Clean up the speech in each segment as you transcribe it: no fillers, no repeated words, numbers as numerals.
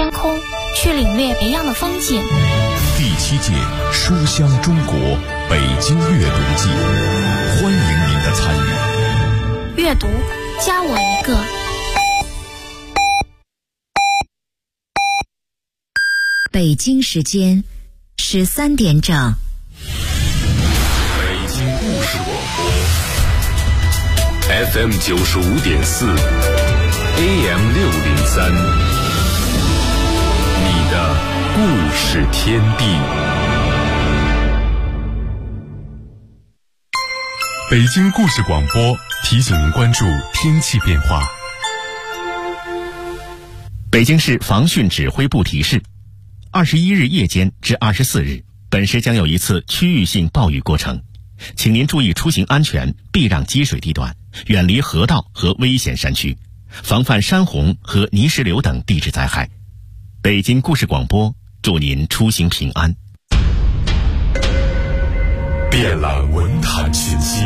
天空，去领略别样的风景。 第7届书香中国北京阅读季，欢迎您的参与。 阅读，加我一个。 北京时间13点整。 北京故事广播 FM 95.4 AM 603，你的故事天地。北京故事广播提醒您关注天气变化。 北京市防汛指挥部提示，21日夜间至24日，本市将有一次区域性暴雨过程，请您注意出行安全，避让积水地段，远离河道和危险山区，防范山洪和泥石流等地质灾害。北京故事广播祝您出行平安。 遍览文坛群星，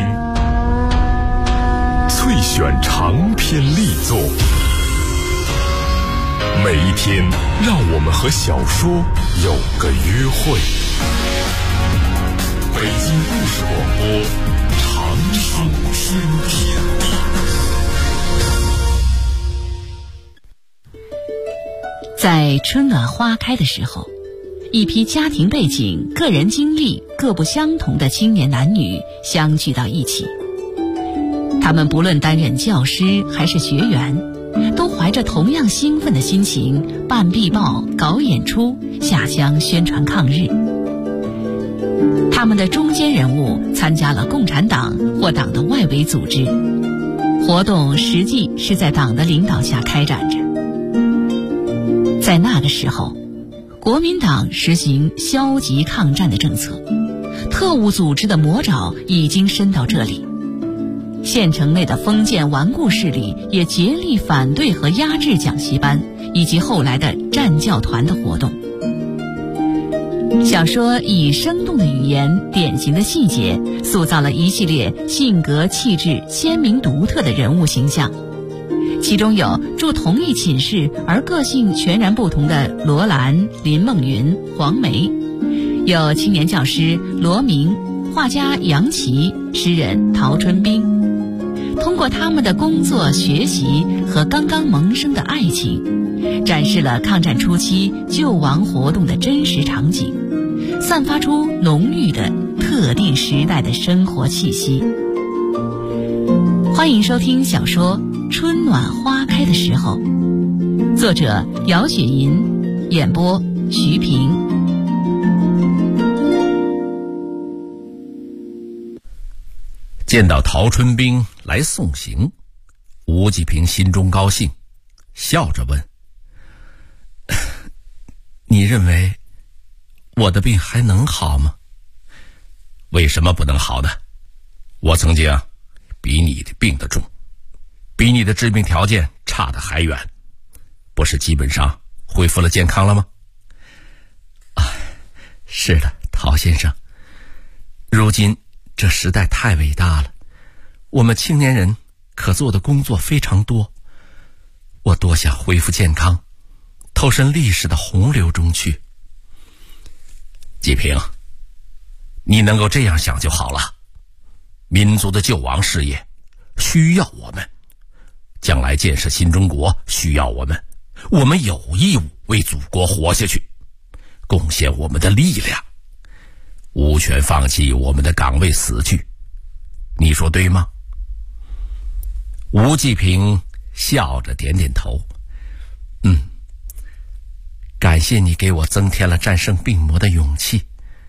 萃选长篇力作，每一天让我们和小说有个约会。北京故事广播，长寿新天地。 在春暖花开的时候，一批家庭背景、个人经历各不相同的青年男女相聚到一起。他们不论担任教师还是学员，都怀着同样兴奋的心情办壁报、搞演出、下乡宣传抗日。他们的中坚人物参加了共产党或党的外围组织，活动实际是在党的领导下开展着。在那个时候，国民党实行消极抗战的政策，特务组织的魔爪已经伸到这里。县城内的封建顽固势力也竭力反对和压制讲习班以及后来的战教团的活动。小说以生动的语言、典型的细节，塑造了一系列性格气质鲜明独特的人物形象。其中有住同一寝室而个性全然不同的罗兰、林梦云、黄梅，有青年教师罗明、画家杨琦、诗人陶春冰。通过他们的工作、学习和刚刚萌生的爱情，展示了抗战初期救亡活动的真实场景，散发出浓郁的特定时代的生活气息。欢迎收听小说《春暖花开的时候》，作者姚雪银，演播徐平。 见到陶春冰来送行，吴继平心中高兴，笑着问：你认为我的病还能好吗？为什么不能好呢？我曾经比你的病得重，比你的治病条件差得还远，不是基本上恢复了健康了吗？是的，陶先生，如今这时代太伟大了，我们青年人可做的工作非常多，我多想恢复健康，投身历史的洪流中去。季平，你能够这样想就好了。民族的救亡事业需要我们，将来建设新中国需要我们，我们有义务为祖国活下去，贡献我们的力量，无权放弃我们的岗位死去。你说对吗？吴继平笑着点点头，感谢你给我增添了战胜病魔的勇气。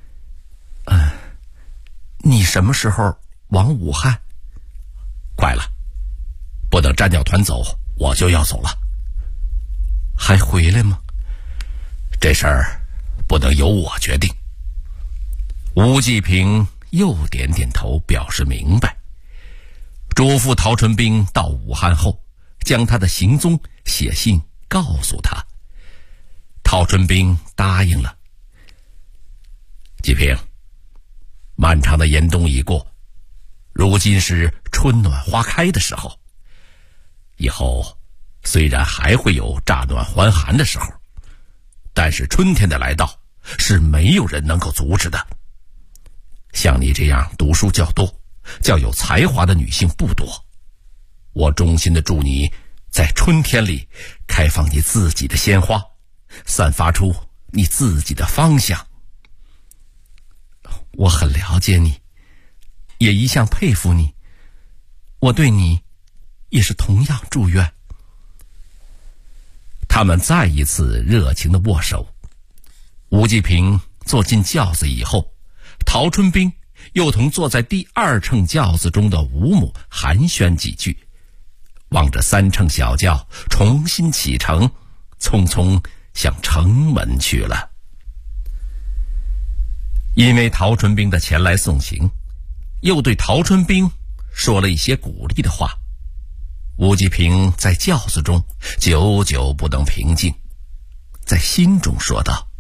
你什么时候往武汉？快了，不等战教团走，我就要走了。还回来吗？这事儿不能由我决定。吴继平又点点头，表示明白，嘱咐陶春冰到武汉后，将他的行踪写信告诉他。陶春冰答应了。继平，漫长的严冬已过，如今是春暖花开的时候，以后虽然还会有乍暖还寒的时候， 但是春天的来到是没有人能够阻止的。像你这样读书较多、较有才华的女性不多，我衷心的祝你在春天里开放你自己的鲜花，散发出你自己的芳香。我很了解你，也一向佩服你，我对你也是同样祝愿。他们再一次热情的握手。吴继平坐进轿子以后，陶春冰又同坐在第二乘轿子中的吴母寒暄几句，望着三乘小轿重新启程，匆匆向城门去了。因为陶春冰的前来送行，又对陶春冰说了一些鼓励的话，吴继平在轿子中久久不能平静，在心中说道：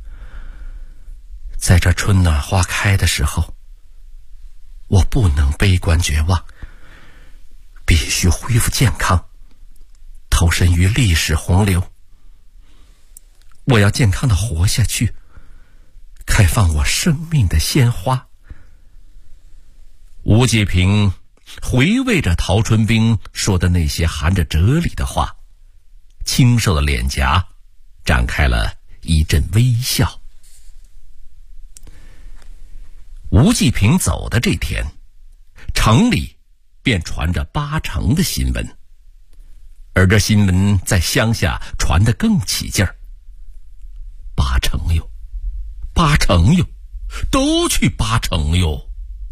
在这春暖花开的时候，我不能悲观绝望，必须恢复健康，投身于历史洪流。我要健康的活下去，开放我生命的鲜花。吴继平回味着陶春冰说的那些含着哲理的话，清瘦的脸颊展开了一阵微笑。吴继平走的这天，城里便传着8成的新闻，而这新闻在乡下传得更起劲儿。8成哟，8成哟，都去8成哟！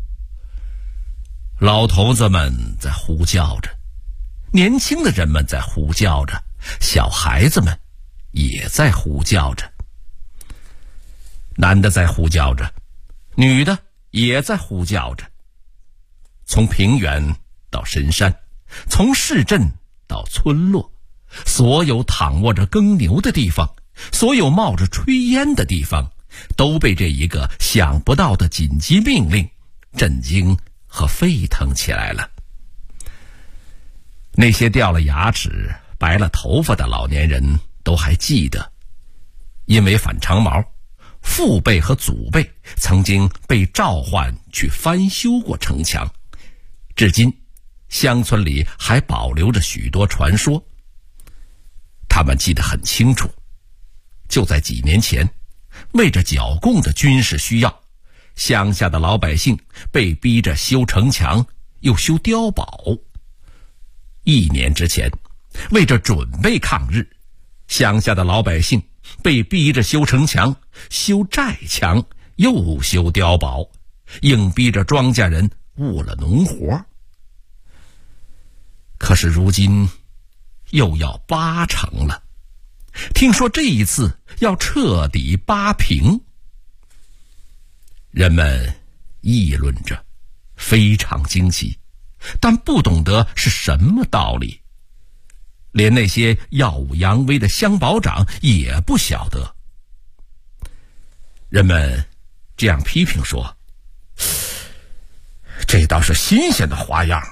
老头子们在呼叫着，年轻的人们在呼叫着，小孩子们也在呼叫着。男的在呼叫着，女的也在呼叫着。从平原到深山，从市镇到村落，所有躺卧着耕牛的地方，所有冒着炊烟的地方，都被这一个想不到的紧急命令震惊和沸腾起来了。那些掉了牙齿、白了头发的老年人都还记得，因为反长毛，父辈和祖辈曾经被召唤去翻修过城墙，至今乡村里还保留着许多传说。他们记得很清楚，就在几年前，为着剿共的军事需要，乡下的老百姓被逼着修城墙，又修碉堡。1年之前，为着准备抗日，乡下的老百姓被逼着修城墙、修寨墙，又修碉堡，硬逼着庄稼人误了农活。可是如今又要8成了，听说这一次要彻底扒平。人们议论着，非常惊奇，但不懂得是什么道理。连那些耀武扬威的乡保长也不晓得。人们这样批评说：这倒是新鲜的花样。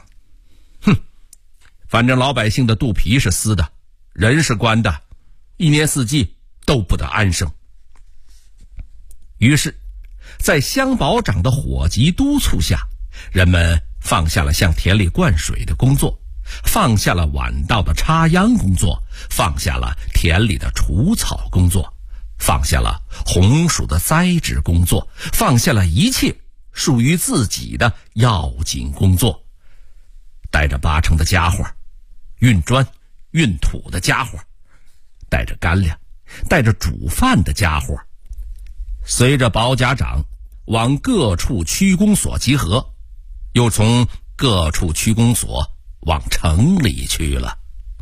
反正老百姓的肚皮是撕的，人是关的，1年4季都不得安生。于是在乡保长的火急督促下，人们放下了向田里灌水的工作，放下了晚稻的插秧工作，放下了田里的除草工作，放下了红薯的栽植工作，放下了一切属于自己的要紧工作，带着8成的家伙，运砖运土的家伙，带着干粮，带着煮饭的家伙，随着保甲长往各处区公所集合，又从各处区公所往城里去了。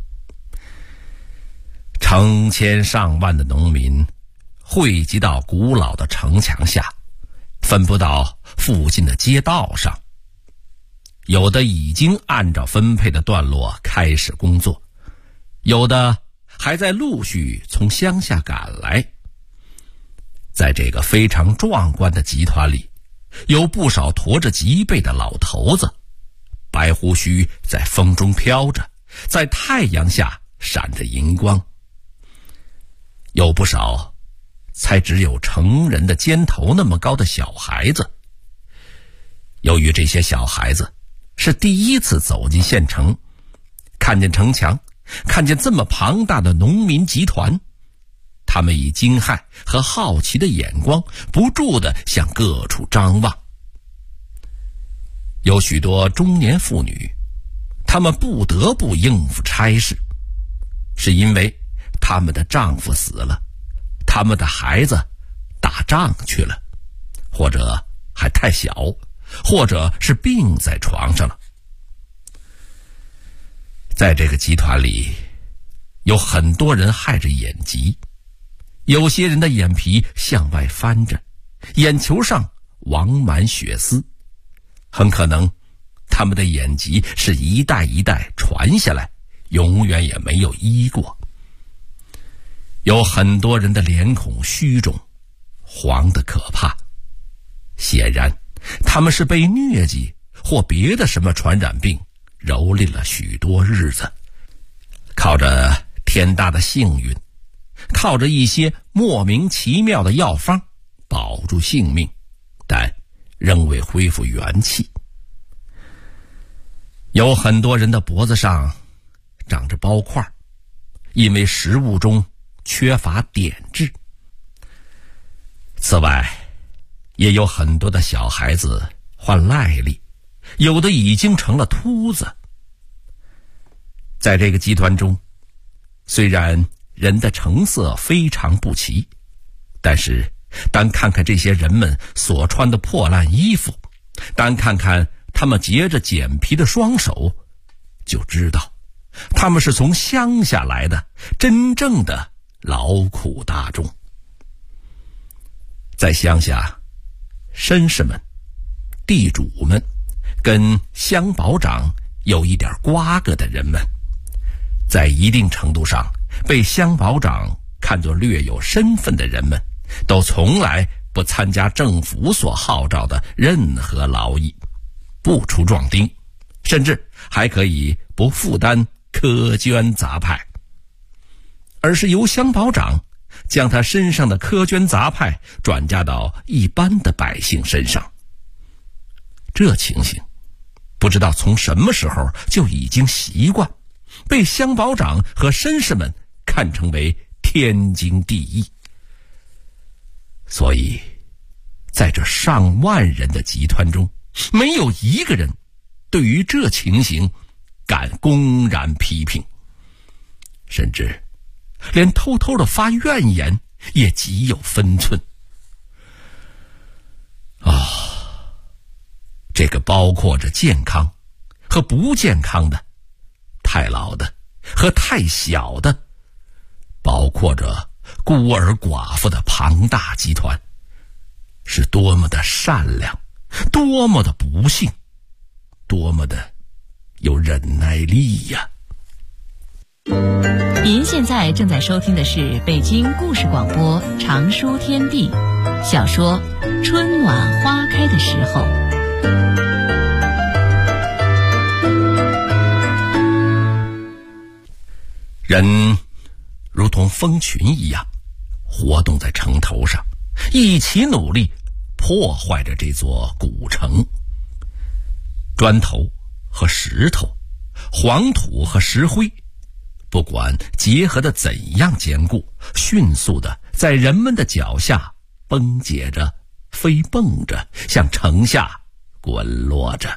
成千上万的农民汇集到古老的城墙下，分布到附近的街道上。有的已经按照分配的段落开始工作，有的还在陆续从乡下赶来。在这个非常壮观的集团里，有不少驮着脊背的老头子，白胡须在风中飘着，在太阳下闪着银光。有不少才只有成人的肩头那么高的小孩子。由于这些小孩子是第一次走进县城，看见城墙，看见这么庞大的农民集团，他们以惊骇和好奇的眼光不住地向各处张望。有许多中年妇女，她们不得不应付差事，是因为她们的丈夫死了，她们的孩子打仗去了，或者还太小，或者是病在床上了。在这个集团里，有很多人害着眼疾，有些人的眼皮向外翻着，眼球上网满血丝，很可能他们的眼疾是一代一代传下来，永远也没有医过。有很多人的脸孔虚肿，黄得可怕，显然他们是被疟疾或别的什么传染病蹂躏了许多日子，靠着天大的幸运，靠着一些莫名其妙的药方保住性命，但仍未恢复元气。有很多人的脖子上长着包块，因为食物中缺乏碘质。此外，也有很多的小孩子患癞痢，有的已经成了秃子。在这个集团中，虽然人的成色非常不齐，但是单看看这些人们所穿的破烂衣服，单看看他们结着茧皮的双手，就知道他们是从乡下来的真正的劳苦大众。在乡下，绅士们、地主们跟乡保长有一点瓜葛的人们，在一定程度上被乡保长看作略有身份的人们，都从来不参加政府所号召的任何劳役，不出壮丁，甚至还可以不负担苛捐杂派，而是由乡保长将他身上的苛捐杂派转嫁到一般的百姓身上。这情形不知道从什么时候就已经习惯，被乡保长和绅士们看成为天经地义。所以在这上万人的集团中，没有一个人对于这情形敢公然批评，甚至连偷偷的发怨言也极有分寸。这个包括着健康和不健康的，太老的和太小的，包括着孤儿寡妇的庞大集团，是多么的善良，多么的不幸，多么的有忍耐力呀！ 您现在正在收听的是北京故事广播长书天地小说《春暖花开的时候》。 人如同蜂群一样活动在城头上，一起努力破坏着这座古城。砖头和石头，黄土和石灰，不管结合的怎样坚固，迅速的在人们的脚下崩解着，飞蹦着，向城下滚落着。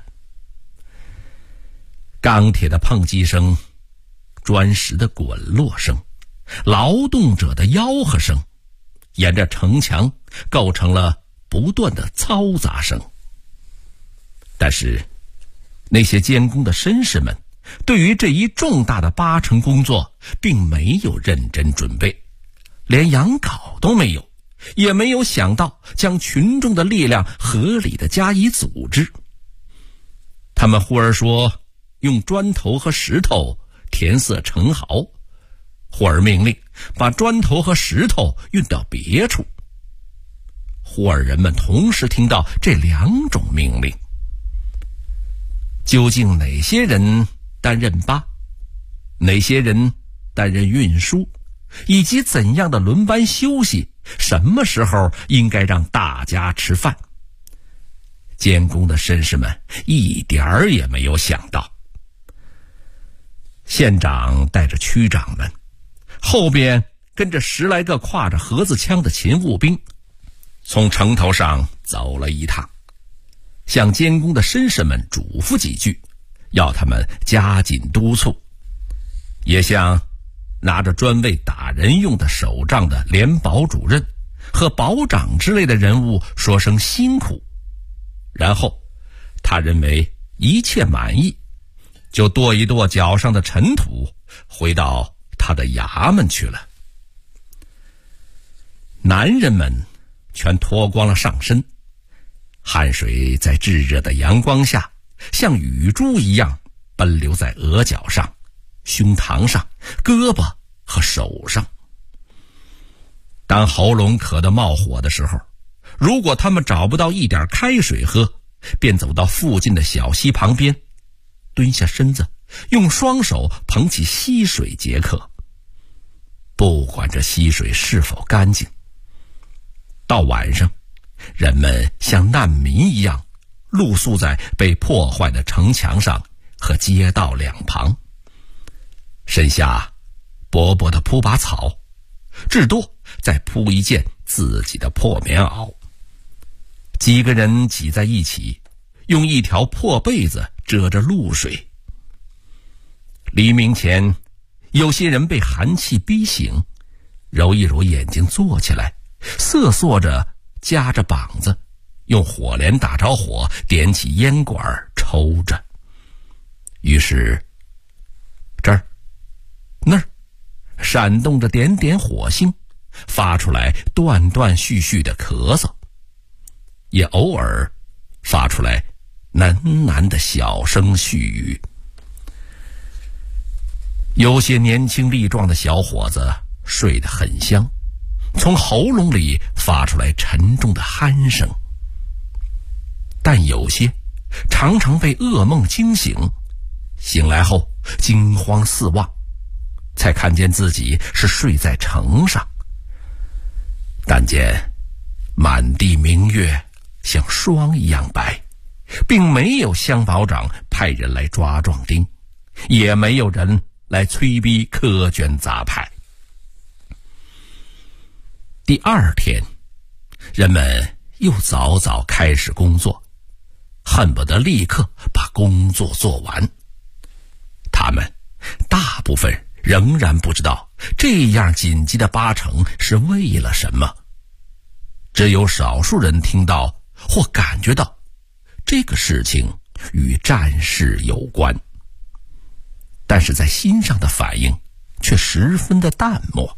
钢铁的碰击声，砖石的滚落声，劳动者的吆喝声，沿着城墙构成了不断的嘈杂声。但是那些监工的绅士们对于这一重大的八成工作并没有认真准备，连养稿都没有，也没有想到将群众的力量合理的加以组织。他们忽而说用砖头和石头填塞城壕，忽而命令把砖头和石头运到别处，忽而人们同时听到这两种命令。究竟哪些人担任巴，哪些人担任运输， 以及怎样的轮班休息，什么时候应该让大家吃饭。监工的绅士们一点儿也没有想到。县长带着区长们，后边跟着10来个挎着盒子枪的勤务兵，从城头上走了一趟，向监工的绅士们嘱咐几句，要他们加紧督促，也向拿着专为打人用的手杖的联保主任和保长之类的人物说声辛苦。然后他认为一切满意，就跺一跺脚上的尘土，回到他的衙门去了。男人们全脱光了上身，汗水在炙热的阳光下像雨珠一样奔流在额角上、胸膛上、胳膊和手上。当喉咙渴得冒火的时候，如果他们找不到一点开水喝，便走到附近的小溪旁边，蹲下身子，用双手捧起溪水解渴。不管这溪水是否干净，到晚上，人们像难民一样露宿在被破坏的城墙上和街道两旁，身下薄薄的铺把草，至多再铺一件自己的破棉袄。几个人挤在一起，用一条破被子遮着露水。黎明前，有些人被寒气逼醒，揉一揉眼睛坐起来，瑟缩着夹着膀子，用火镰打着火，点起烟管抽着。于是这儿那儿闪动着点点火星，发出来断断续续的咳嗽，也偶尔发出来喃喃的小声絮语。有些年轻力壮的小伙子睡得很香，从喉咙里发出来沉重的鼾声，但有些常常被噩梦惊醒，醒来后惊慌四望，才看见自己是睡在城上。但见满地明月像霜一样白，并没有乡保长派人来抓壮丁，也没有人来催逼苛捐杂派。第二天，人们又早早开始工作，恨不得立刻把工作做完。他们大部分仍然不知道这样紧急的八成是为了什么，只有少数人听到或感觉到这个事情与战事有关，但是在心上的反应却十分的淡漠。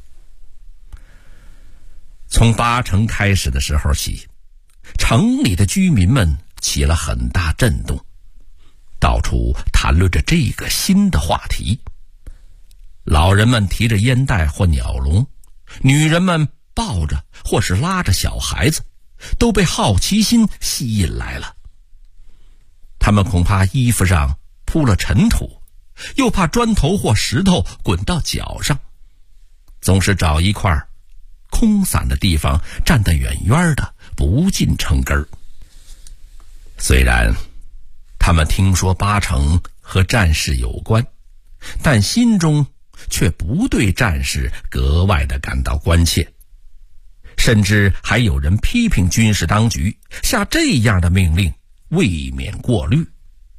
从八成开始的时候起，城里的居民们起了很大震动，到处谈论着这个新的话题。老人们提着烟袋或鸟笼，女人们抱着或是拉着小孩子，都被好奇心吸引来了。他们恐怕衣服上铺了尘土，又怕砖头或石头滚到脚上，总是找一块空散的地方站得远远的，不进城根儿。虽然他们听说八成和战事有关，但心中却不对战事格外的感到关切，甚至还有人批评军事当局下这样的命令未免过虑。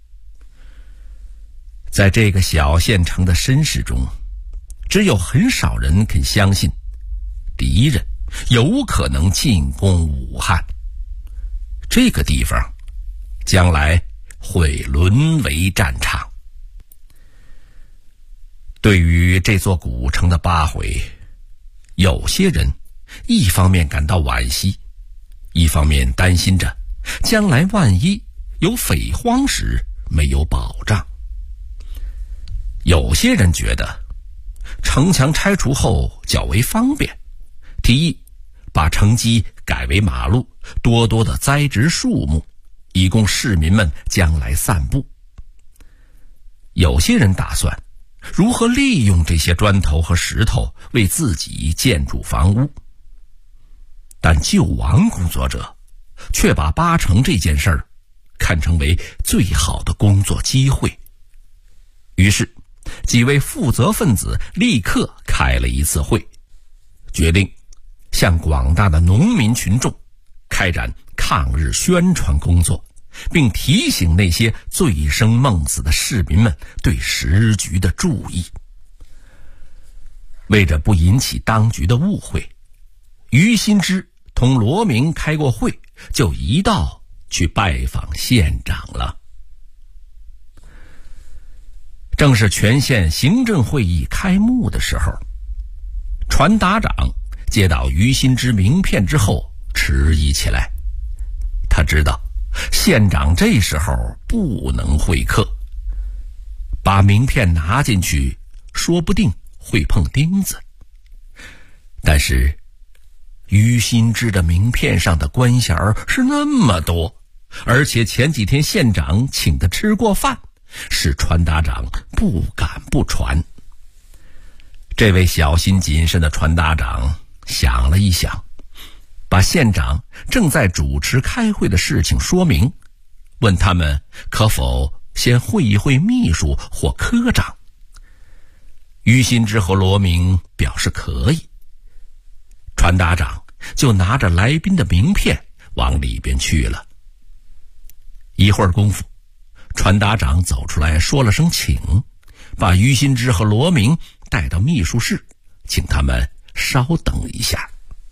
在这个小县城的绅士中，只有很少人肯相信敌人有可能进攻武汉，这个地方将来会沦为战场。对于这座古城的八毁，有些人一方面感到惋惜，一方面担心着将来万一有匪荒时没有保障。有些人觉得城墙拆除后较为方便，提议把城基改为马路，多多的栽植树木，以供市民们将来散步。有些人打算如何利用这些砖头和石头为自己建筑房屋。但救亡工作者却把八成这件事儿看成为最好的工作机会。于是几位负责分子立刻开了一次会，决定向广大的农民群众开展抗日宣传工作，并提醒那些醉生梦死的市民们对时局的注意。为着不引起当局的误会，于新之同罗明开过会，就一道去拜访县长了。正是全县行政会议开幕的时候，传达长接到于新之名片之后迟疑起来。他知道县长这时候不能会客，把名片拿进去说不定会碰钉子。但是于新之的名片上的官衔是那么多，而且前几天县长请他吃过饭，使传达长不敢不传。这位小心谨慎的传达长想了一想，把县长正在主持开会的事情说明，问他们可否先会一会秘书或科长。于新之和罗明表示可以，传达长就拿着来宾的名片往里边去了。一会儿功夫，传达长走出来说了声请，把于新之和罗明带到秘书室，请他们稍等一下。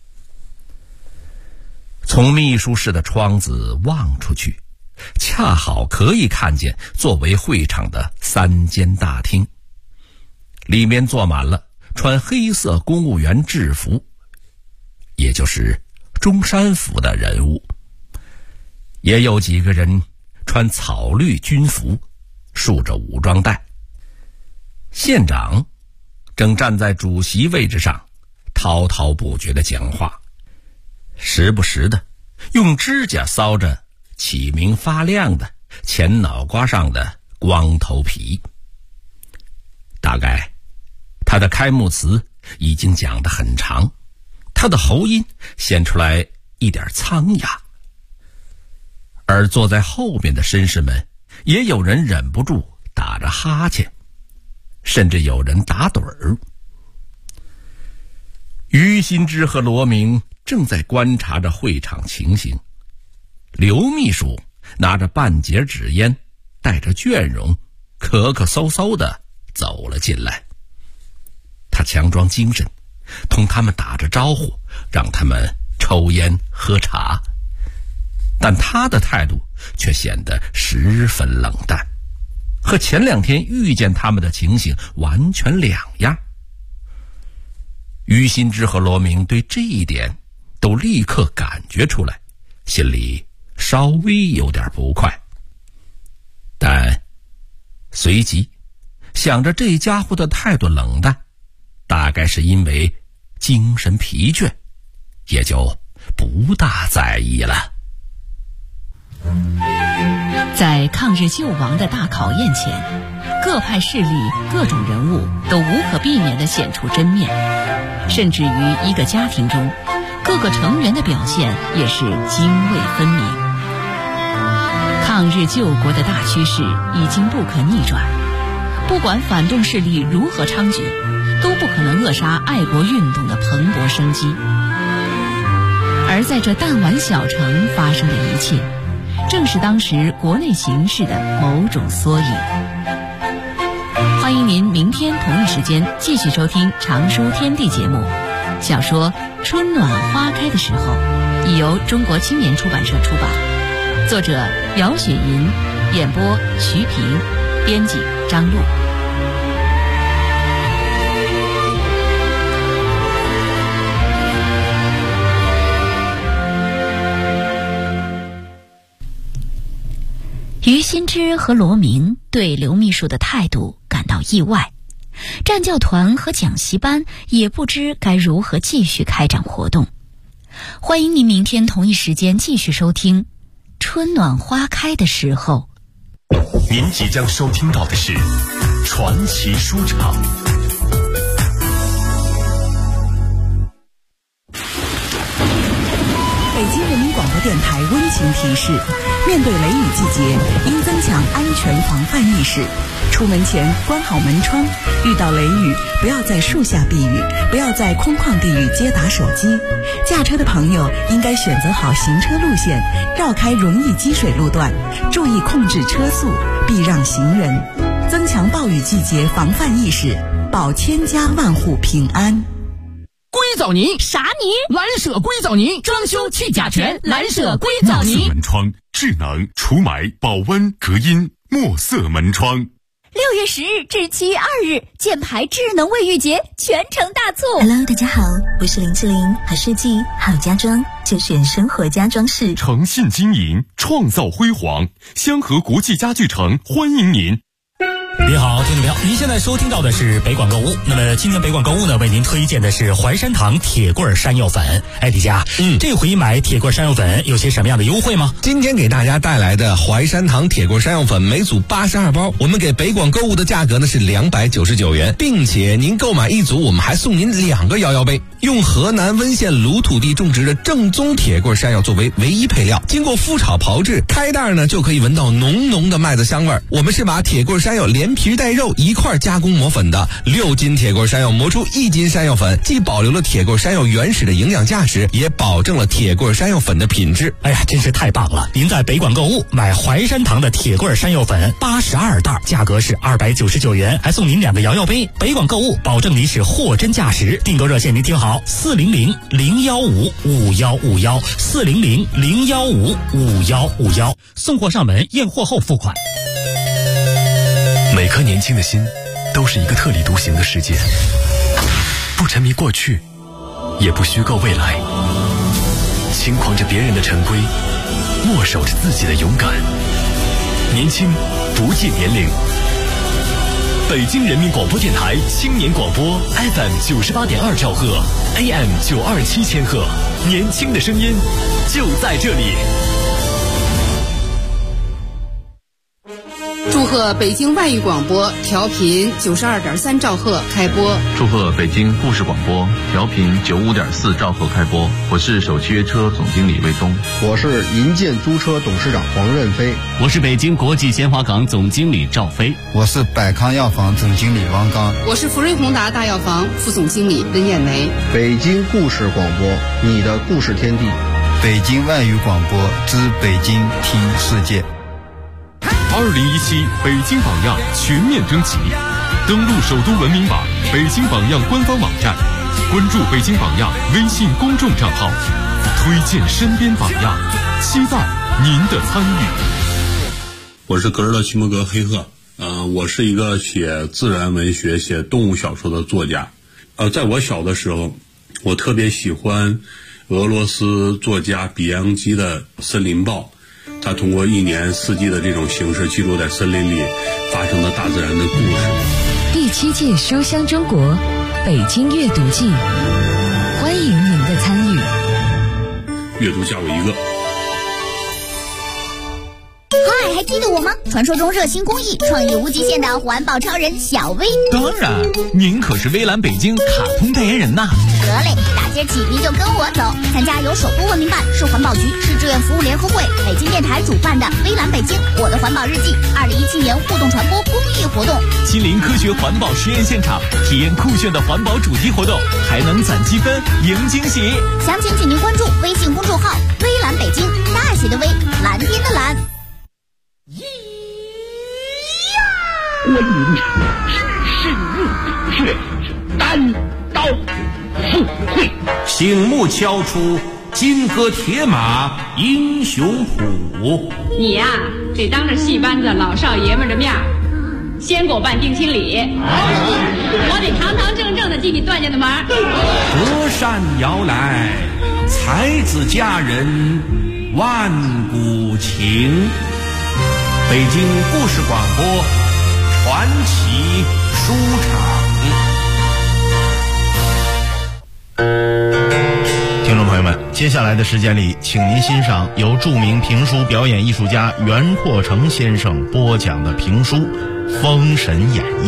从秘书室的窗子望出去，恰好可以看见作为会场的3间大厅，里面坐满了穿黑色公务员制服，也就是中山服的人物，也有几个人穿草绿军服，束着武装带。县长正站在主席位置上滔滔不绝地讲话，时不时的用指甲搔着起明发亮的前脑瓜上的光头皮。大概他的开幕词已经讲得很长，他的喉音显出来一点苍哑，而坐在后面的绅士们也有人忍不住打着哈欠，甚至有人打盹儿。于新之和罗明正在观察着会场情形，刘秘书拿着半截纸烟，带着倦容，咳咳嗽嗽地走了进来。他强装精神，同他们打着招呼，让他们抽烟喝茶，但他的态度却显得十分冷淡，和前2天遇见他们的情形完全两样。于新之和罗明对这一点都立刻感觉出来，心里稍微有点不快，但随即想着这家伙的态度冷淡，大概是因为精神疲倦，也就不大在意了。 在抗日救亡的大考验前，各派势力、各种人物都无可避免地显出真面，甚至于一个家庭中，各个成员的表现也是泾渭分明。抗日救国的大趋势已经不可逆转，不管反动势力如何猖獗，都不可能扼杀爱国运动的蓬勃生机。而在这弹丸小城发生的一切，正是当时国内形势的某种缩影。欢迎您明天同一时间继续收听《常书天地》节目。小说《春暖花开的时候》已由中国青年出版社出版，作者姚雪银，演播徐平，编辑张璐。 于新之和罗明对刘秘书的态度感到意外，战教团和讲习班也不知该如何继续开展活动。欢迎您明天同一时间继续收听《春暖花开的时候》。 您即将收听到的是传奇书场。 北京人民广播电台温情提示：面对雷雨季节，应增强安全防范意识。出门前关好门窗，遇到雷雨不要在树下避雨，不要在空旷地域接打手机。驾车的朋友应该选择好行车路线，绕开容易积水路段，注意控制车速，避让行人，增强暴雨季节防范意识，保千家万户平安。 硅藻泥啥泥？ 蓝舍硅藻泥，装修去甲醛，蓝舍硅藻泥。 墨色门窗，智能除霾、保温、隔音，墨色门窗。 6月10日至7月2日，箭牌智能卫浴节全程大促。 Hello， 大家好，我是林志玲。好设计、好家装，就选生活家装饰。 诚信经营，创造辉煌。香河国际家具城欢迎您。 您好，听众朋友，您现在收听到的是北广购物。那么今天北广购物呢，为您推荐的是淮山堂铁棍山药粉。哎，李佳，这回买铁棍山药粉有些什么样的优惠吗？ 今天给大家带来的淮山堂铁棍山药粉每组82包，我们给北广购物的价格呢是299元，并且您购买一组，我们还送您2个摇摇杯。用河南温县鲁土地种植的正宗铁棍山药作为唯一配料，经过麸炒炮制，开袋呢就可以闻到浓浓的麦子香味。我们是把铁棍山药连皮带肉一块加工磨粉的，6斤铁棍山药磨出1斤山药粉，既保留了铁棍山药原始的营养价值，也保证了铁棍山药粉的品质。 哎呀，真是太棒了！您在北广购物买淮山堂的铁棍山药粉82袋，价格是299元，还送您2个摇摇杯。北广购物保证您是货真价实。订购热线您听好，400-015-5151，400-015-5151，送货上门，验货后付款。 每颗年轻的心都是一个特立独行的世界，不沉迷过去，也不虚构未来，轻狂着别人的陈规，握手着自己的勇敢。年轻不计年龄。北京人民广播电台青年广播 FM 98.2兆赫 AM 927千赫，年轻的声音就在这里。 祝贺北京外语广播调频92.3兆赫开播。 祝贺北京故事广播调频95.4兆赫开播。我是首汽约车总经理魏东。 我是银建租车董事长黄任飞。 我是北京国际鲜花港总经理赵飞。 我是百康药房总经理王刚。 我是福瑞宏达大药房副总经理温艳梅。 北京故事广播，你的故事天地。 北京外语广播之北京听世界。 2017北京榜样全面征集，登录首都文明网、北京榜样官方网站，关注北京榜样微信公众账号，推荐身边榜样，期待您的参与。 我是格尔勒齐摩格黑赫，我是一个写自然文学、写动物小说的作家。在我小的时候，我特别喜欢俄罗斯作家比扬基的《森林报》。他通过1年4季的这种形式，记录在森林里发生的大自然的故事。 第7届书香中国北京阅读季，欢迎您的参与。 阅读加我一个。 嗨，还记得我吗？传说中热心公益、创意无极限的环保超人小薇。 当然，您可是微蓝北京卡通代言人呐。 得嘞，大街起您就跟我走，参加由首都文明办、市环保局、市志愿服务联合会、北京电台主办的微蓝北京我的环保日记2017年互动传播公益活动， 亲临科学环保实验现场，体验酷炫的环保主题活动，还能攒积分赢惊喜。 详情请您关注微信公众号微蓝北京，大写的微，蓝天的蓝。 观音只是入血，单刀赴会， 醒目敲出金戈铁马英雄谱。 你呀，得当着戏班子老少爷们的面先给我办定亲礼，我得堂堂正正的进你段家的门。 隔山遥来，才子佳人万古情。北京故事广播传奇书场。 听众众朋友们，接下来的时间里，请您欣赏由著名评书表演艺术家袁阔成先生播讲的评书《封神演义》。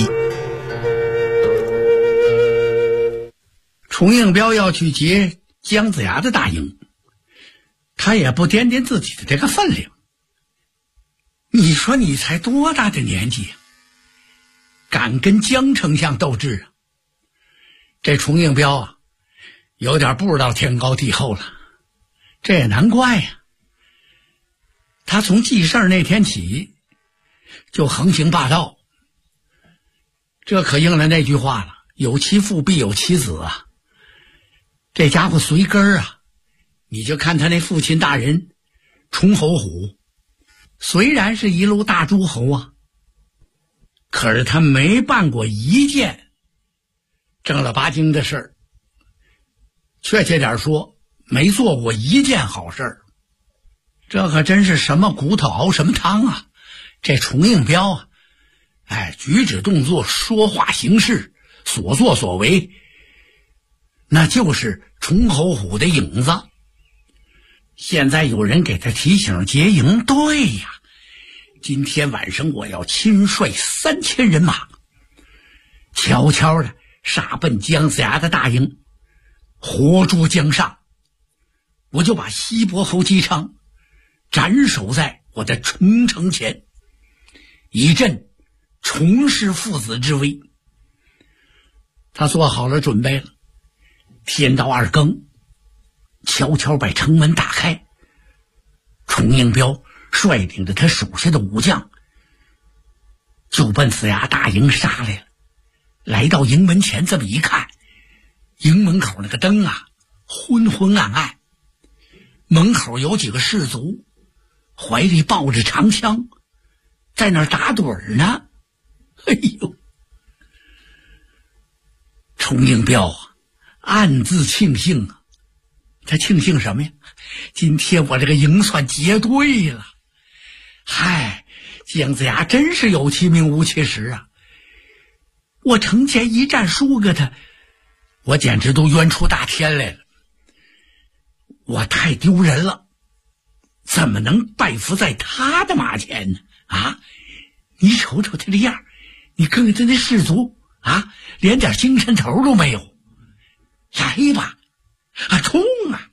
崇应彪要去劫姜子牙的大营，他也不掂掂自己的这个分量。你说你才多大的年纪啊，敢跟姜丞相斗智啊？这崇应彪啊，有点不知道天高地厚了。这也难怪呀，他从记事儿那天起就横行霸道，这可应了那句话了，有其父必有其子啊。这家伙随根儿啊，你就看他那父亲大人崇侯虎，虽然是一路大诸侯啊，可是他没办过一件正儿八经的事儿，确切点说，没做过一件好事儿。这可真是什么骨头熬什么汤啊！这崇应彪啊，举止动作、说话行事、所作所为，那就是崇侯虎的影子。现在有人给他提醒劫营，对呀，今天晚上我要亲率3000人马，悄悄的杀奔姜子牙的大营，活捉姜尚。我就把西伯侯姬昌斩首在我的崇城前，以振崇氏父子之威。他做好了准备了，天到2更，悄悄把城门打开，崇应彪率领着他手下的武将就奔子牙大营杀来了。来到营门前，这么一看，营门口那个灯啊昏昏暗暗，门口有几个士卒怀里抱着长枪在那儿打盹呢。哎呦，崇应彪啊暗自庆幸啊。他庆幸什么呀？今天我这个营算结对了。嗨，姜子牙真是有其名无其实啊！我城前一战输给他，我简直都冤出大天来了。我太丢人了，怎么能拜服在他的马前呢？啊，你瞅瞅他这样，你看看他那士卒啊，连点精神头都没有。来吧，冲啊！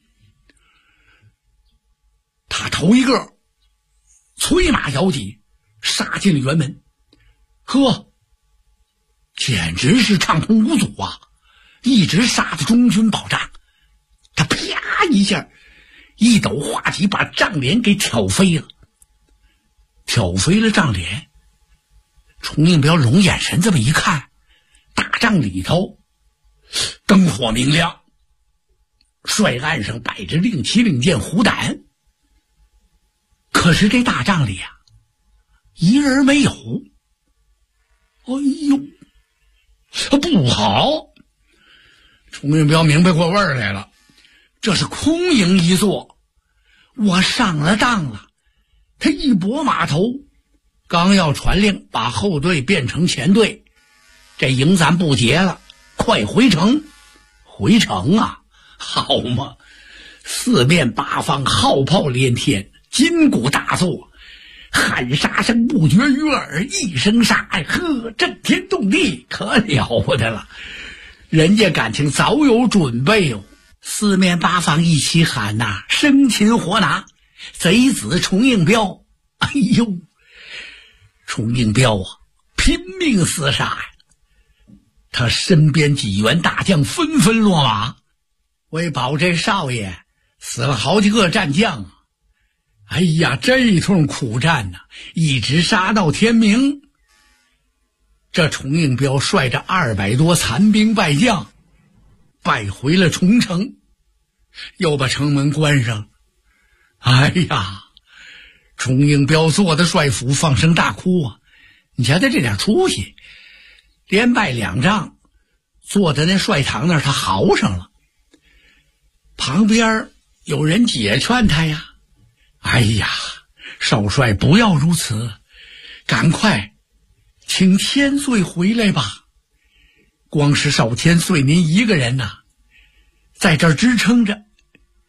他头一个催马摇戟杀进了辕门，呵，简直是畅通无阻啊！一直杀到中军保障，他啪一下一抖画戟，把帐帘给挑飞了。挑飞了帐帘，崇应彪龙眼神这么一看，大帐里头灯火明亮，帅案上摆着令旗、令箭、虎胆，可是这大帐里啊一人没有。哎呦，不好！崇应彪明白过味儿来了，这是空营一座，我上了当了。他一拨马头，刚要传令把后队变成前队，这营咱不劫了，快回城！回城啊，好嘛！四面八方号炮连天，金鼓大作，喊杀声不绝于耳，一声杀，呵，震天动地，可了不得了。人家感情早有准备哦，四面八方一起喊呐，生擒活拿贼子崇应彪。哎呦，崇应彪啊，拼命厮杀呀！他身边几员大将纷纷落马，为保这少爷死了好几个战将。哎呀，这一通苦战呐，一直杀到天明。这崇应彪率着200多残兵败将败回了崇城，又把城门关上。哎呀，崇应彪坐的帅府放声大哭啊！你瞧他这点出息，连败2仗，坐在那帅堂那儿他嚎上了。旁边有人解劝他呀，哎呀，少帅不要如此，赶快请千岁回来吧。光是少千岁您一个人呐，在这儿支撑着，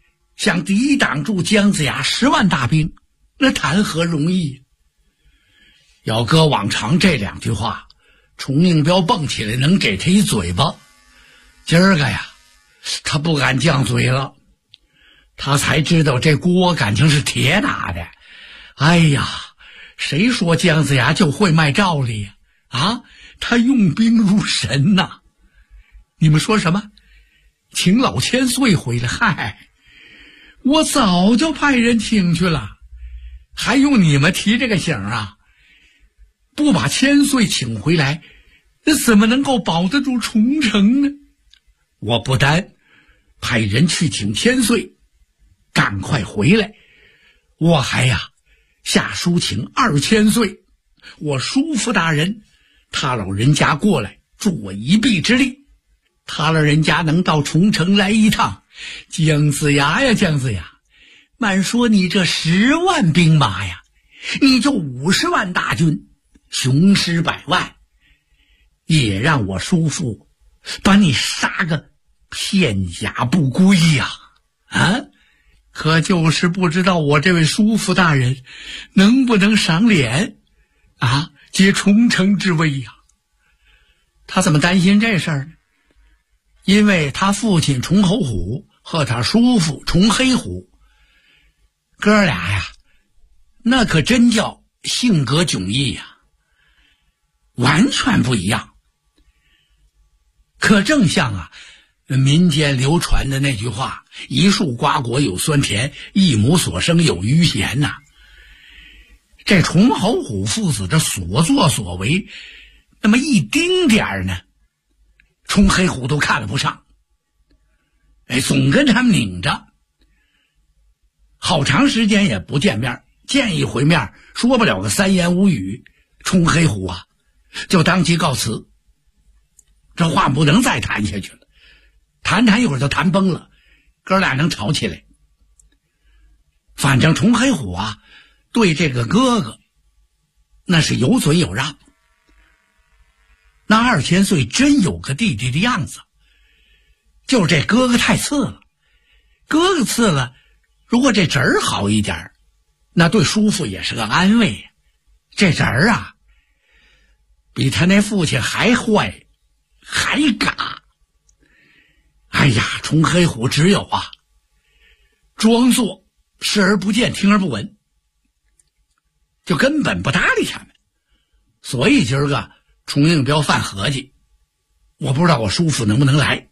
想抵挡住姜子牙10万大兵，那谈何容易？要搁往常这2句话，崇应彪蹦起来能给他一嘴巴。今儿个呀，他不敢犟嘴了，他才知道这锅感情是铁打的。哎呀，谁说姜子牙就会卖照例呀？啊，他用兵如神呐！你们说什么？请老千岁回来？嗨，我早就派人请去了，还用你们提这个醒啊？不把千岁请回来，那怎么能够保得住重城呢？我不但派人去请千岁赶快回来，我还下书请2千岁，我叔父大人他老人家过来助我一臂之力。他老人家能到重城来一趟，姜子牙呀姜子牙，慢说你这10万兵马呀，你就50万大军，雄师100万，也让我叔父把你杀个片甲不归呀！可就是不知道我这位叔父大人能不能赏脸接重城之威呀？他怎么担心这事儿呢？因为他父亲崇侯虎和他叔父崇黑虎哥俩呀，那可真叫性格迥异呀，完全不一样。可正像民间流传的那句话，一树瓜果有酸甜，一母所生有余咸呐。这崇侯虎父子的所作所为，那么一丁点儿呢，崇黑虎都看了不上，总跟他们拧着，好长时间也不见面，见一回面说不了个3言5语，崇黑虎就当即告辞。这话不能再谈下去了，谈一会儿就谈崩了，哥俩能吵起来。反正崇黑虎对这个哥哥那是有尊有让。那2千岁真有个弟弟的样子，就是这哥哥太次了。哥哥次了，如果这侄儿好一点，那对叔父也是个安慰呀。这侄儿比他那父亲还坏还嘎。哎呀，崇黑虎只有装作视而不见听而不闻，就根本不搭理他们。所以今儿个崇应彪犯合计，我不知道我叔父能不能来。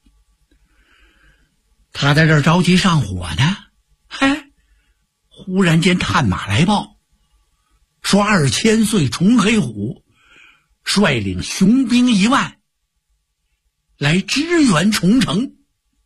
他在这儿着急上火呢，忽然间探马来报，说2千岁崇黑虎率领雄兵1万来支援重城，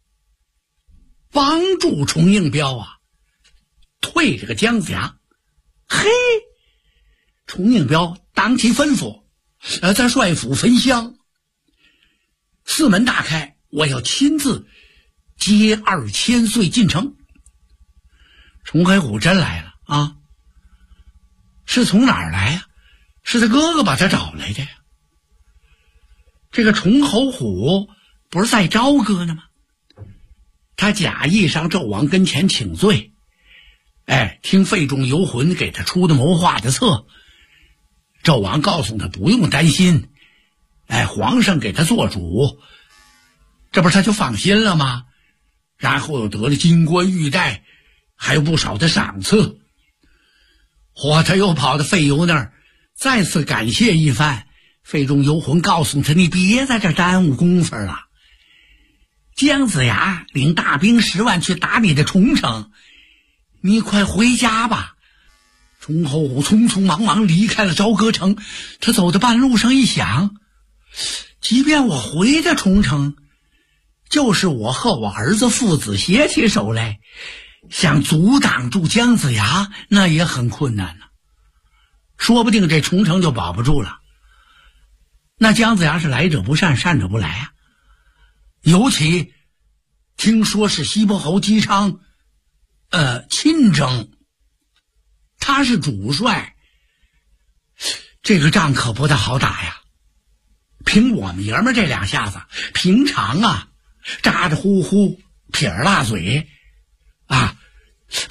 帮助崇应彪退这个姜子牙。嘿，崇应彪当即吩咐在帅府焚香，四门大开，我要亲自接2千岁进城。崇黑虎真来了是从哪儿来是他哥哥把他找来的呀。这个崇侯虎不是在朝歌呢吗？他假意上纣王跟前请罪，听费仲游魂给他出的谋划的策。纣王告诉他不用担心，皇上给他做主，这不是他就放心了吗？然后又得了金冠玉带，还有不少的赏赐。他又跑到费游那儿再次感谢一番。费仲游魂告诉他，你别在这耽误功夫了，姜子牙领大兵10万去打你的重城，你快回家吧。崇侯虎匆匆忙忙离开了朝歌城，他走到半路上一想，即便我回到重城，就是我和我儿子父子携起手来，想阻挡住姜子牙那也很困难呢。说不定这重城就保不住了。那姜子牙是来者不善，善者不来尤其听说是西伯侯姬昌亲征，他是主帅，这个仗可不大好打呀。凭我们爷们这2下子，平常咋着呼呼撇儿大嘴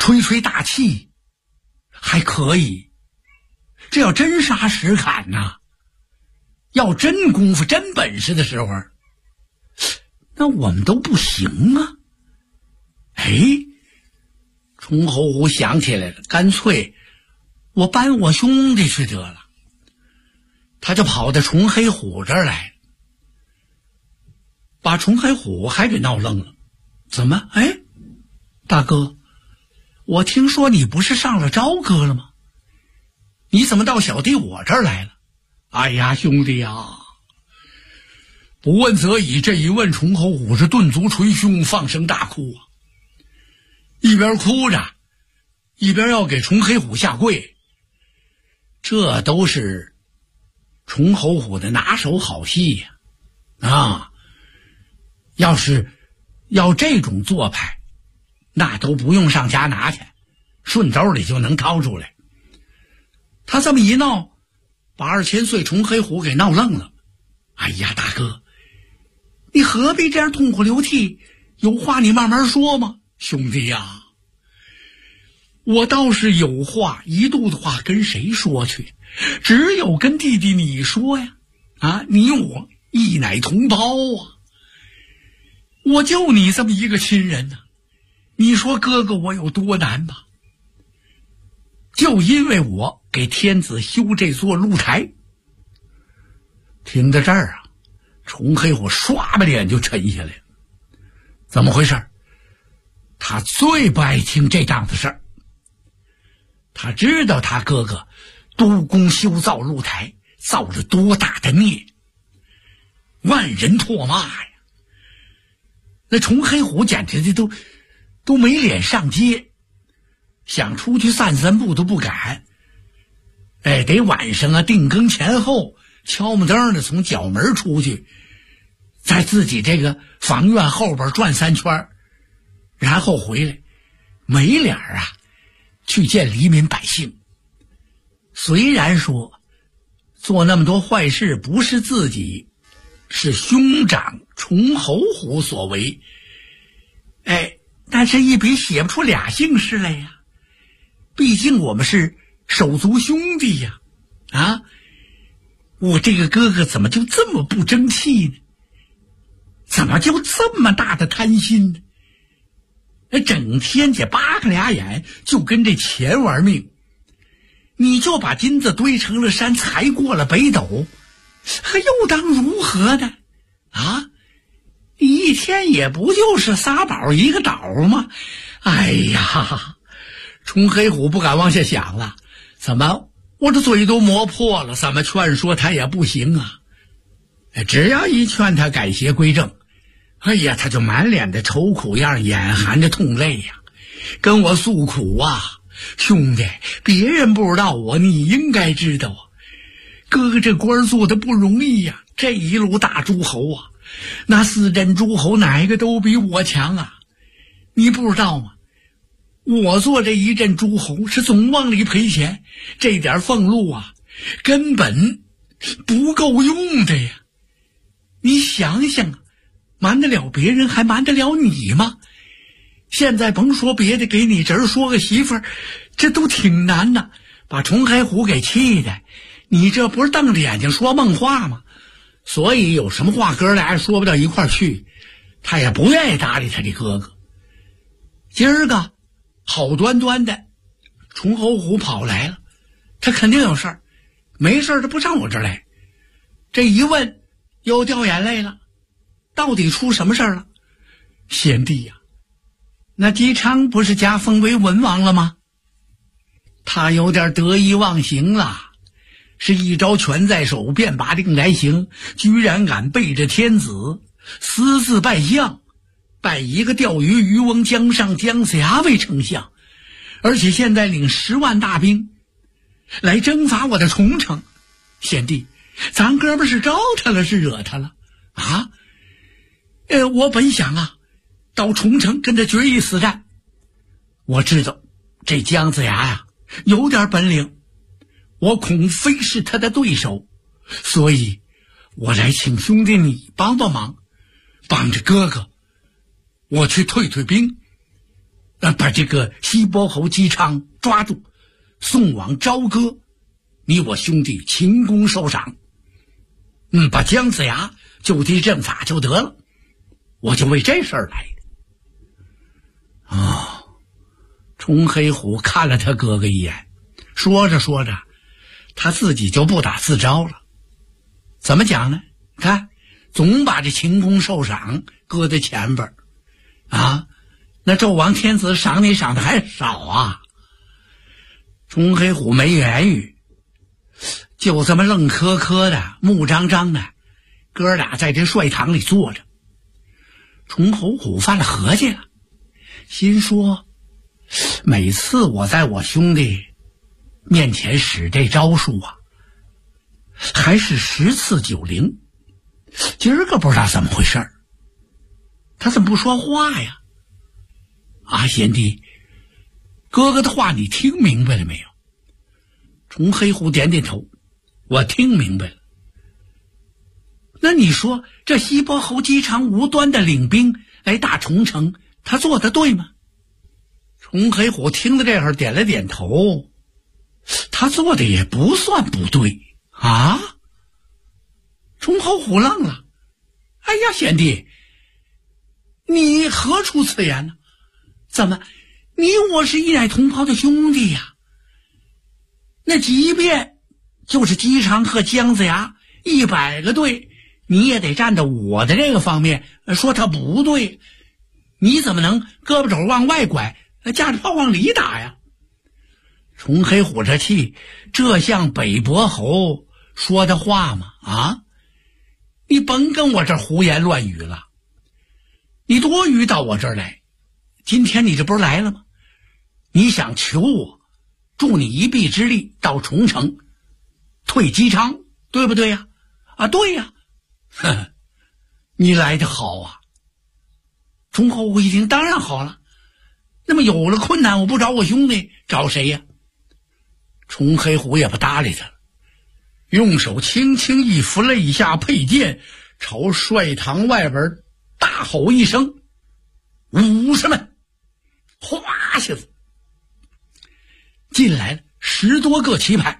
吹吹大气还可以，这要真杀实砍呐，要真功夫真本事的时候，那我们都不行啊。崇侯虎想起来了，干脆我搬我兄弟去得了。他就跑到崇黑虎这儿来，把崇黑虎还给闹愣了。怎么？大哥，我听说你不是上了朝歌了吗？你怎么到小弟我这儿来了？哎呀，兄弟呀！不问则已，这一问，崇侯虎是顿足捶胸，放声大哭啊！一边哭着，一边要给崇黑虎下跪。这都是崇侯虎的拿手好戏呀！要是要这种做派，那都不用上家拿去，顺兜里就能掏出来。他这么一闹，把2000岁崇黑虎给闹愣了。哎呀，大哥，你何必这样痛哭流涕？有话你慢慢说嘛。兄弟呀，我倒是有话，一肚子话跟谁说去？只有跟弟弟你说呀。你我一奶同胞啊，我就你这么一个亲人呢，你说哥哥我有多难吧？就因为我给天子修这座露台。听到这儿啊，崇黑虎唰把脸就沉下来了。怎么回事？他最不爱听这档子事儿。他知道他哥哥督工修造露台造了多大的孽，万人唾骂呀。那崇黑虎简直的都没脸上街，想出去散散步都不敢。得晚上啊，定更前后敲木灯的从角门出去，在自己这个房院后边转3圈，然后回来，没脸去见黎民百姓。虽然说做那么多坏事不是自己，是兄长崇侯虎所为，但是一笔写不出俩姓氏来呀。毕竟我们是手足兄弟呀。我这个哥哥怎么就这么不争气呢？怎么就这么大的贪心呢？整天这扒个俩眼就跟这钱玩命，你就把金子堆成了山，才过了北斗，还又当如何呢？一天也不就是仨宝一个岛吗？哎呀，崇黑虎不敢往下想了。怎么我的嘴都磨破了，怎么劝说他也不行啊。只要一劝他改邪归正，他就满脸的愁苦样，眼含着痛泪呀，跟我诉苦啊。兄弟，别人不知道我，你应该知道啊。哥哥这官做的不容易呀，这一路大诸侯啊，那4镇诸侯哪个都比我强啊。你不知道吗？我做这1镇诸侯是总往里赔钱，这点俸禄啊根本不够用的呀。你想想，瞒得了别人还瞒得了你吗？现在甭说别的，给你侄儿说个媳妇儿，这都挺难的。把崇黑虎给气的，你这不是瞪着眼睛说梦话吗？所以有什么话哥俩说不到一块儿去，他也不愿意搭理他这哥哥。今儿个好端端的崇侯虎跑来了，他肯定有事儿，没事儿他不上我这儿来。这一问又掉眼泪了，到底出什么事儿了？贤弟呀，那姬昌不是加封为文王了吗？他有点得意忘形了，是一招权在手，便把令来行，居然敢背着天子私自拜相，拜一个钓鱼渔翁江上姜子牙为丞相，而且现在领10万大兵来征伐我的重城。贤弟，咱哥们是招他了是惹他了啊？我本想到重城跟他决一死战。我知道这姜子牙呀有点本领，我恐非是他的对手，所以我来请兄弟你帮帮忙，帮着哥哥我去退退兵。 把这个西伯侯姬昌抓住，送往朝歌，你我兄弟秦功受赏。把姜子牙就地正法就得了，我就为这事儿来的。崇黑虎看了他哥哥一眼，说着说着，他自己就不打自招了。怎么讲呢？看，总把这秦功受赏搁在前边啊，那纣王天子赏你赏的还少啊。崇黑虎没言语，就这么愣磕磕的木张张的，哥俩在这帅堂里坐着。崇侯虎犯了合计了，心说每次我在我兄弟面前使这招数啊，还是10次9灵，今儿个不知道怎么回事，他怎么不说话呀？贤弟，哥哥的话你听明白了没有？崇黑虎点点头，我听明白了。那你说这西伯侯姬昌无端的领兵来打重城，他做的对吗？崇黑虎听到这会儿点了点头，他做的也不算不对啊。崇侯虎愣了，哎呀，贤弟，你何出此言呢？怎么，你我是一奶同胞的兄弟呀？那即便就是姬昌和姜子牙100个对，你也得站在我的这个方面说他不对，你怎么能胳膊肘往外拐，架着炮往里打呀？崇黑虎这气，这像北伯侯说的话吗？你甭跟我这胡言乱语了，你多余到我这儿来，今天你这不是来了吗？你想求我助你一臂之力到重城退姬昌，对不对呀？对呀。你来得好啊。崇侯虎一听，当然好了，那么有了困难我不找我兄弟找谁呀？崇黑虎也不搭理他了，用手轻轻一扶肋下佩剑，朝帅堂外边大吼一声：武士们！哗下子进来了10多个旗牌。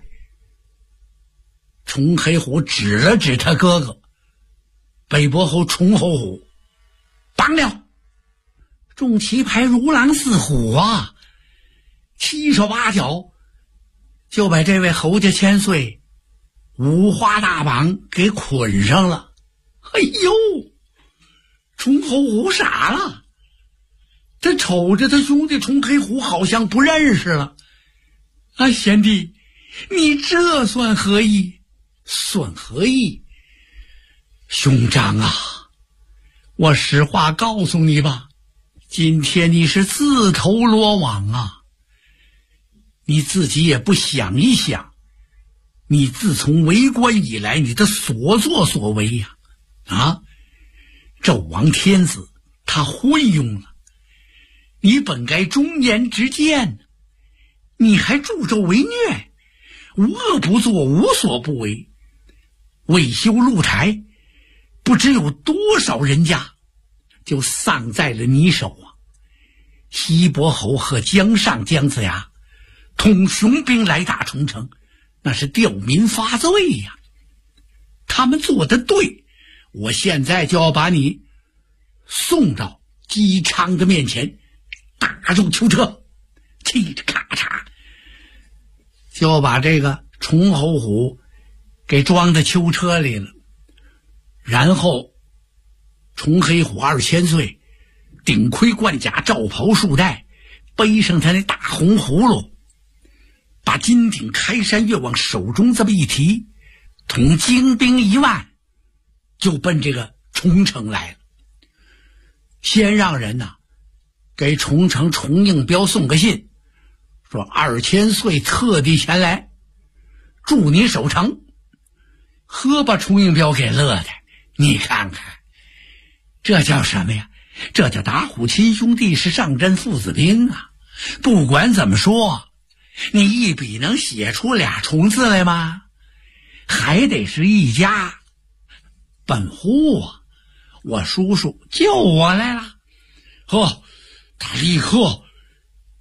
崇黑虎指了指他哥哥北伯侯崇侯虎，绑了。众旗牌如狼似虎啊，七手八脚就把这位侯家千岁五花大绑给捆上了。哎呦，崇侯虎傻了，他瞅着他兄弟崇黑虎好像不认识了。贤弟，你这算何意？算何意？兄长啊，我实话告诉你吧，今天你是自投罗网啊！你自己也不想一想，你自从为官以来，你的所作所为呀，纣王天子他昏庸了，你本该忠言直谏，你还助纣为虐，无恶不作，无所不为，未修露台，不知有多少人家就丧在了你手啊！西伯侯和姜尚、姜子牙统雄兵来打重城，那是吊民发罪呀！他们做得对，我现在就要把你送到姬昌的面前，打入囚车，气着咔嚓就把这个崇侯虎给装在囚车里了。然后崇黑虎2000岁，顶盔贯甲，罩袍束带，背上他那大红葫芦，把金顶开山月往手中这么一提，统精兵1万，就奔这个重城来了。先让人给重城崇应彪送个信，说2000岁特地前来助你守城。把崇应彪给乐的，你看看这叫什么呀？这叫打虎亲兄弟，是上阵父子兵啊！不管怎么说，你一笔能写出俩重字来吗？还得是一家。本乎我叔叔救我来了。他立刻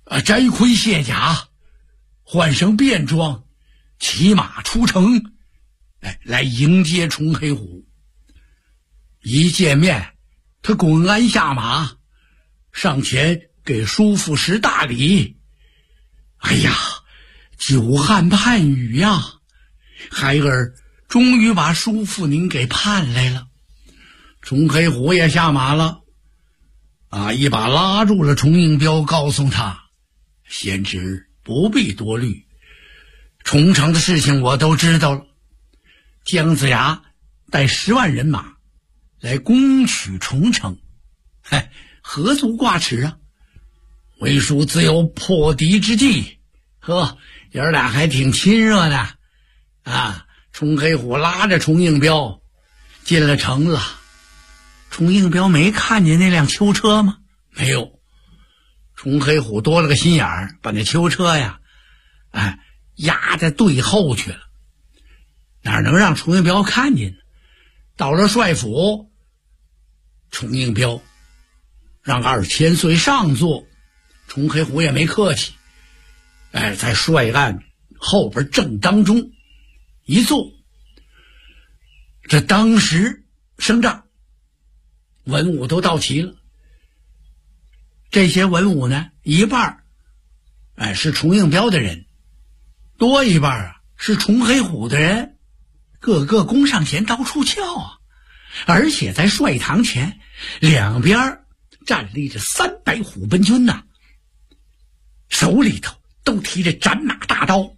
摘盔卸甲，换上便装，骑马出城，来迎接崇黑虎。一见面，他滚鞍下马，上前给叔父施大礼。哎呀，久旱盼雨呀，孩儿终于把叔父您给盼来了。崇黑虎也下马了，一把拉住了崇应彪，告诉他：贤侄不必多虑，崇城的事情我都知道了。姜子牙带10万人马来攻取崇城，何足挂齿啊！为叔自有破敌之计。爷儿俩还挺亲热的崇黑虎拉着崇应彪进了城了。崇应彪没看见那辆囚车吗？没有。崇黑虎多了个心眼儿，把那囚车呀压在队后去了，哪能让崇应彪看见呢？到了帅府，崇应彪让2000岁上座，崇黑虎也没客气，在帅案后边正当中一坐。这当时升帐，文武都到齐了。这些文武呢，一半是崇应彪的人，多一半是崇黑虎的人，个个攻上前到处叫而且在帅堂前两边站立着300虎贲军手里头都提着斩马大刀，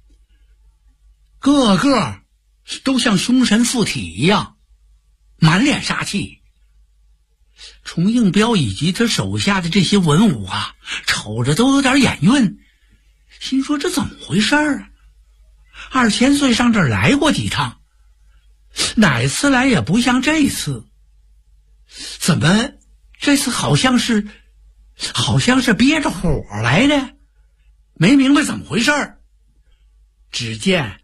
个个都像凶神附体一样，满脸杀气。崇应彪以及他手下的这些文武瞅着都有点眼晕，心说这怎么回事2000岁上这儿来过几趟，哪次来也不像这次，怎么这次好像是憋着火来的，没明白怎么回事。只见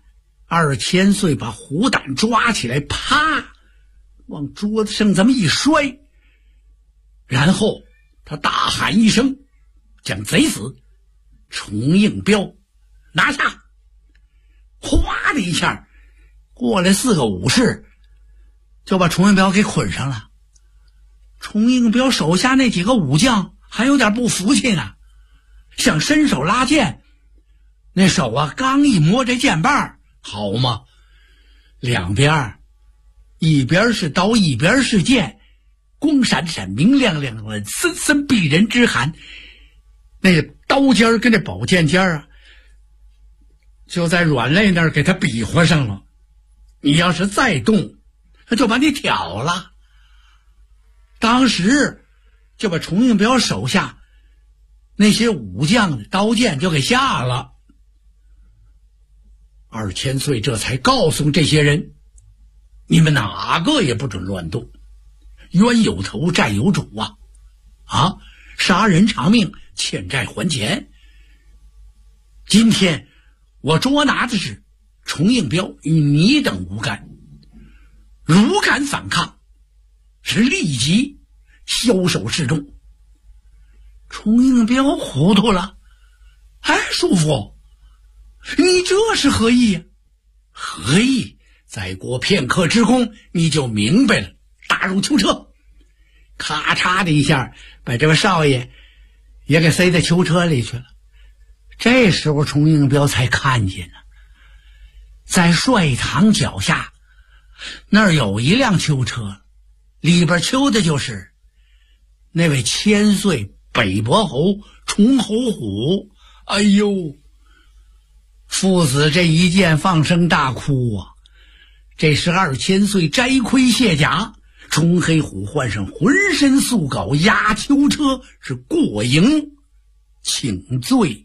2000岁把虎胆抓起来，啪往桌子上这么一摔，然后他大喊一声，将贼死崇应彪拿下。哗的一下过来4个武士，就把崇应彪给捆上了。崇应彪手下那几个武将还有点不服气呢，想伸手拉剑，那手刚一摸这剑把，好嘛，两边一边是刀一边是剑，光闪闪明亮亮的，森森逼人之寒。那个刀尖跟这宝剑尖就在软肋那儿给他比划上了，你要是再动他就把你挑了。当时就把崇应彪手下那些武将的刀剑就给下了。2000岁这才告诉这些人，你们哪个也不准乱动，冤有头债有主杀人偿命，欠债还钱。今天我捉拿的是崇应彪与你等无干，如敢反抗，是立即枭首示众。崇应彪糊涂了，叔父，你这是何意何意？再过片刻之功，你就明白了。打入囚车，咔嚓的一下把这位少爷也给塞在囚车里去了。这时候崇应彪才看见了，在帅堂脚下那儿有一辆囚车，里边囚的就是那位1000岁北伯侯崇侯虎。哎呦，父子这一见放声大哭这是2000岁摘盔卸甲，崇黑虎换上浑身素镐押囚车，是过营请罪。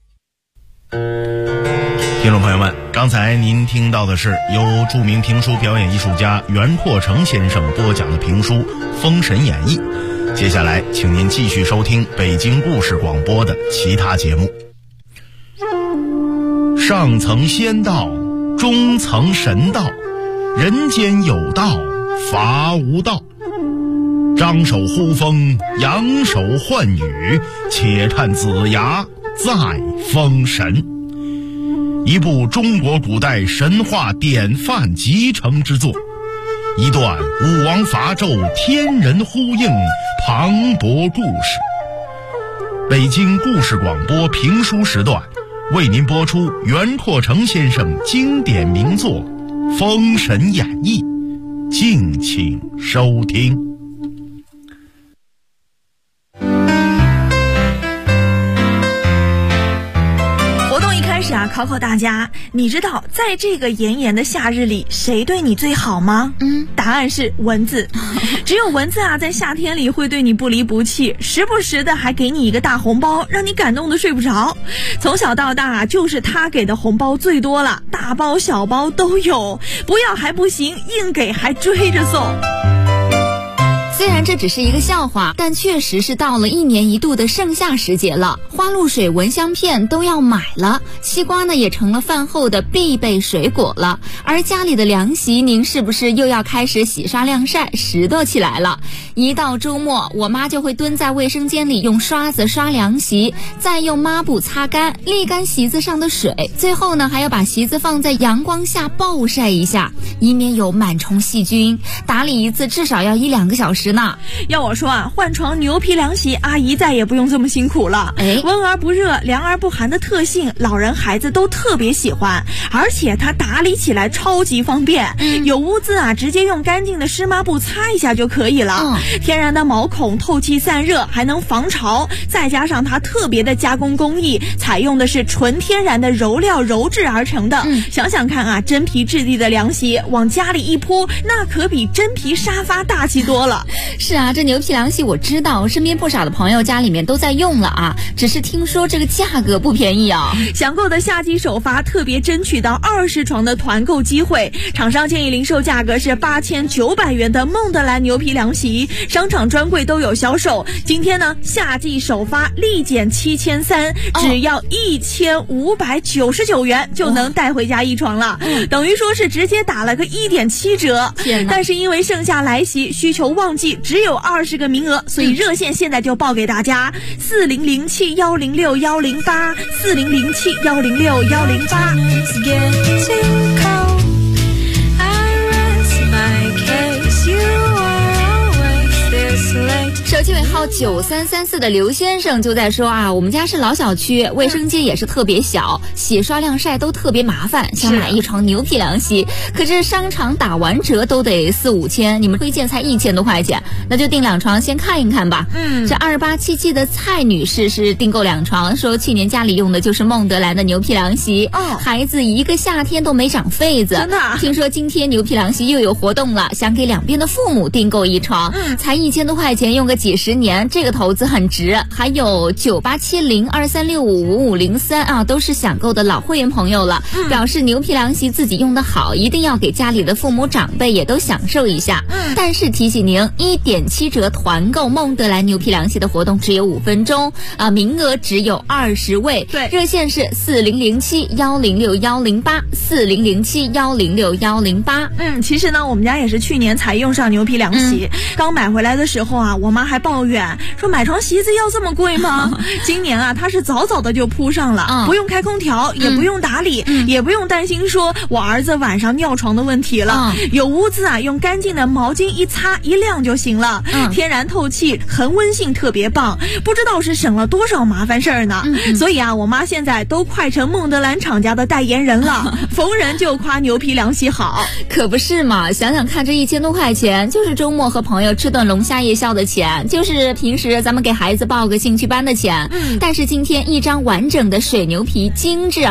听众朋友们，刚才您听到的是由著名评书表演艺术家袁阔成先生播讲的评书《封神演义》。接下来请您继续收听北京故事广播的其他节目。上层仙道，中层神道，人间有道，法无道。 张手呼风，扬手唤雨，且看子牙再封神。一部中国古代神话典范集成之作，一段武王伐纣天人呼应磅礴故事。北京故事广播评书时段为您播出袁阔成先生经典名作《封神演义》，敬请收听。 考考大家，你知道在这个炎炎的夏日里谁对你最好吗？答案是蚊子。只有蚊子啊，在夏天里会对你不离不弃，时不时的还给你一个大红包，让你感动的睡不着。从小到大就是他给的红包最多了，大包小包都有，不要还不行，硬给还追着送。 虽然这只是一个笑话，但确实是到了1年1度的盛夏时节了，花露水、蚊香片都要买了，西瓜呢也成了饭后的必备水果了。而家里的凉席，您是不是又要开始洗刷晾晒拾掇起来了？一到周末，我妈就会蹲在卫生间里用刷子刷凉席，再用抹布擦干，沥干席子上的水，最后呢还要把席子放在阳光下暴晒一下，以免有螨虫细菌。打理一次至少要1-2个小时。 要我说啊，换床牛皮凉席，阿姨再也不用这么辛苦了。温而不热，凉而不寒的特性，老人孩子都特别喜欢，而且它打理起来超级方便。有污渍啊，直接用干净的湿抹布擦一下就可以了。天然的毛孔透气散热，还能防潮，再加上它特别的加工工艺，采用的是纯天然的柔料揉制而成的。想想看啊，真皮质地的凉席往家里一铺，那可比真皮沙发大气多了。 是啊，这牛皮凉席我知道，身边不少的朋友家里面都在用了啊，只是听说这个价格不便宜啊。 想购的夏季首发特别争取到20床的团购机会，厂商建议零售价格是8900元的孟德兰牛皮凉席，商场专柜都有销售。今天呢，夏季首发立减7300，只要1599元就能带回家一床了，等于说是直接打了个1.7折。但是因为盛夏来袭，需求旺季，只有20个名额，所以热线现在就报给大家，4007106108，4007106108。 手机尾号9334的刘先生就在说啊，我们家是老小区，卫生间也是特别小，洗刷晾晒都特别麻烦，想买一床牛皮凉席，可是商场打完折都得4-5千，你们推荐才1000多块钱，那就订2床先看一看吧。这2877的蔡女士是订购2床，说去年家里用的就是孟德兰的牛皮凉席，孩子一个夏天都没长痱子。真的？听说今天牛皮凉席又有活动了，想给两边的父母订购1床，才1000多块钱，用个几10年，这个投资很值。还有987023655503啊，都是想购的老会员朋友了，表示牛皮凉席自己用得好，一定要给家里的父母长辈也都享受一下。但是提醒您，1.7折团购孟德兰牛皮凉席的活动只有5分钟啊，名额只有20位。对，热线是4007106108，4007106108。 其实呢，我们家也是去年才用上牛皮凉席，刚买回来的时候啊，我妈还抱怨说买床席子要这么贵吗？今年啊，她是早早的就铺上了，不用开空调，也不用打理，也不用担心说我儿子晚上尿床的问题了。有污渍啊，用干净的毛巾一擦一晾就行了。天然透气，恒温性特别棒，不知道是省了多少麻烦事儿呢。所以啊，我妈现在都快成孟德兰厂家的代言人了，逢人就夸牛皮凉席好。 可不是嘛，想想看，这1000多块钱就是周末和朋友吃顿龙虾夜宵的钱，就是平时咱们给孩子报个兴趣班的钱。但是今天一张完整的水牛皮精致